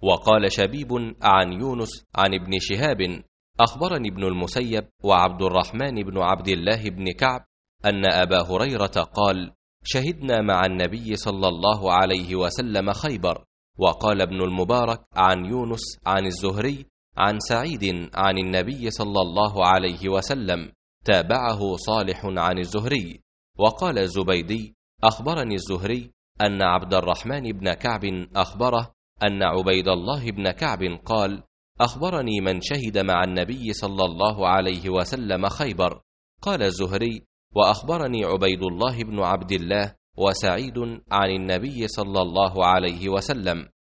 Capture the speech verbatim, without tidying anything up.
وقال شبيب عن يونس عن ابن شهاب أخبرني ابن المسيب وعبد الرحمن بن عبد الله بن كعب أن أبا هريرة قال: شهدنا مع النبي صلى الله عليه وسلم خيبر. وقال ابن المبارك عن يونس عن الزهري عن سعيد عن النبي صلى الله عليه وسلم، تابعه صالح عن الزهري. وقال الزبيدي: أخبرني الزهري أن عبد الرحمن بن كعب أخبره أن عبيد الله بن كعب قال: أخبرني من شهد مع النبي صلى الله عليه وسلم خيبر. قال الزهري: وأخبرني عبيد الله بن عبد الله وسعيد عن النبي صلى الله عليه وسلم.